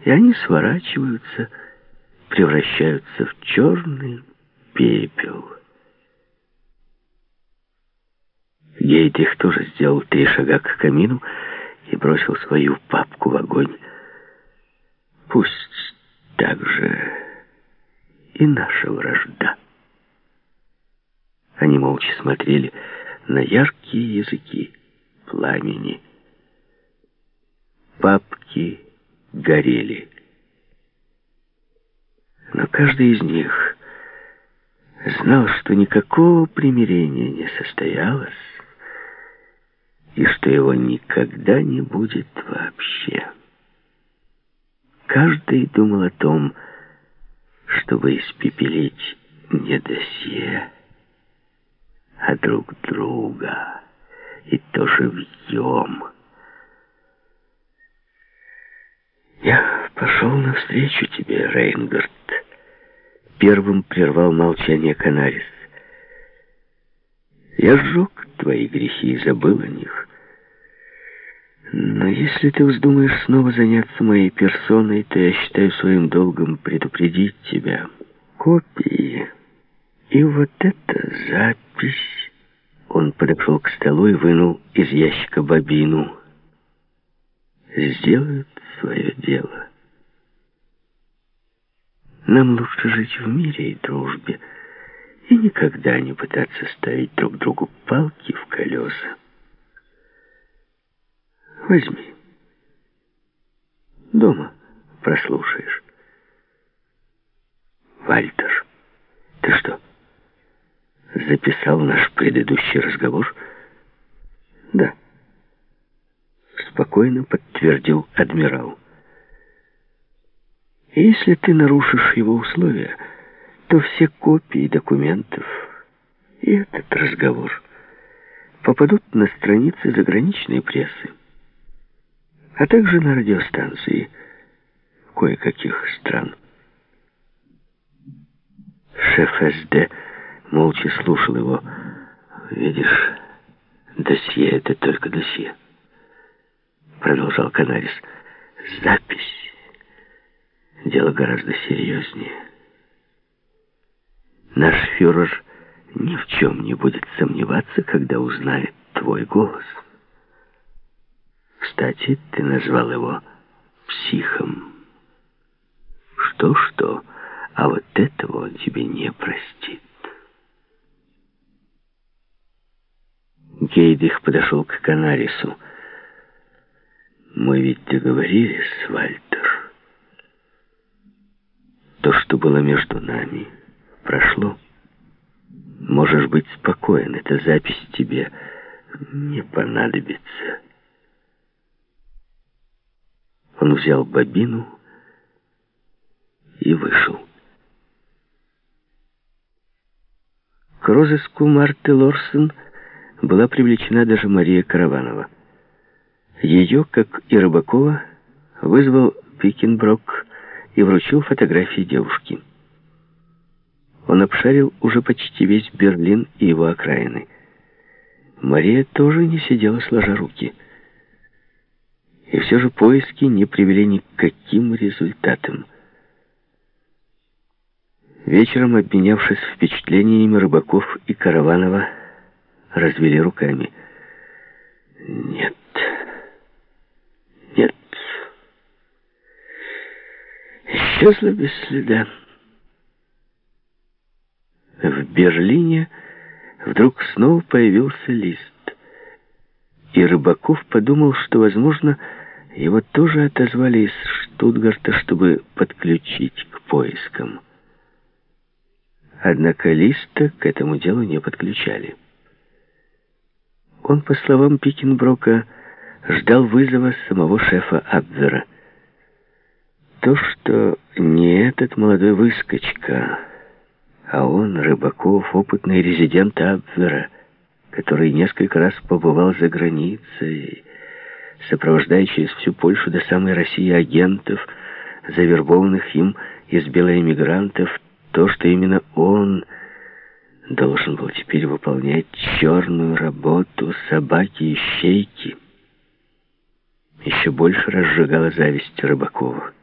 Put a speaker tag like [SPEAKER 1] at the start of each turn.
[SPEAKER 1] и они сворачиваются, превращаются в черный пепел. Гейдрих тоже сделал 3 шага к камину и бросил свою папку в огонь. Пусть так же и наша вражда. Они молча смотрели на яркие языки пламени. Папки горели. Но каждый из них знал, что никакого примирения не состоялось, и что его никогда не будет вообще. Каждый думал о том, чтобы испепелить не досье, а друг друга, и то живьем. «Я пошел навстречу тебе, Рейнгард», — первым прервал молчание Канарис. «Я сжег твои грехи и забыл о них. Но если ты вздумаешь снова заняться моей персоной, то я считаю своим долгом предупредить тебя. Копии. И вот эта запись...» Он подошел к столу и вынул из ящика бобину. «Сделают свое дело. Нам лучше жить в мире и дружбе и никогда не пытаться ставить друг другу палки в колеса. Возьми. Дома прослушаешь». «Вальтер, ты что, записал наш предыдущий разговор?» «Да», — спокойно подтвердил адмирал. «И если ты нарушишь его условия, то все копии документов и этот разговор попадут на страницы заграничной прессы, а также на радиостанции кое-каких стран». Шеф СД молча слушал его. «Видишь, досье — это только досье», — продолжал Канарис. «Запись — дело гораздо серьезнее. Наш фюрер ни в чем не будет сомневаться, когда узнает твой голос. Кстати, ты назвал его психом. Что-что, а вот этого он тебе не простит». Гейдрих подошел к Канарису. «Мы ведь договорились, Вальтер. То, что было между нами, прошло. Можешь быть спокоен, эта запись тебе не понадобится». Он взял бобину и вышел. К розыску Марты Лорсен была привлечена даже Мария Караванова. Ее, как и Рыбакова, вызвал Пикенброк и вручил фотографии девушки. Он обшарил уже почти весь Берлин и его окраины. Мария тоже не сидела сложа руки. И все же поиски не привели ни к каким результатам. Вечером, обменявшись впечатлениями, Рыбаков и Караванова развели руками. «Нет, нет, исчезла без следа». В Берлине вдруг снова появился лист, и Рыбаков подумал, что, возможно, его тоже отозвали из Штутгарта, чтобы подключить к поискам. Однако листа к этому делу не подключали. Он, по словам Пикенброка, ждал вызова самого шефа Абвера. То, что не этот молодой выскочка, а он, Рыбаков, опытный резидент Абвера, который несколько раз побывал за границей, сопровождая через всю Польшу до самой России агентов, завербованных им из белоэмигрантов, то, что именно он должен был теперь выполнять черную работу собаки-ищейки, еще больше разжигала зависть Рыбакова.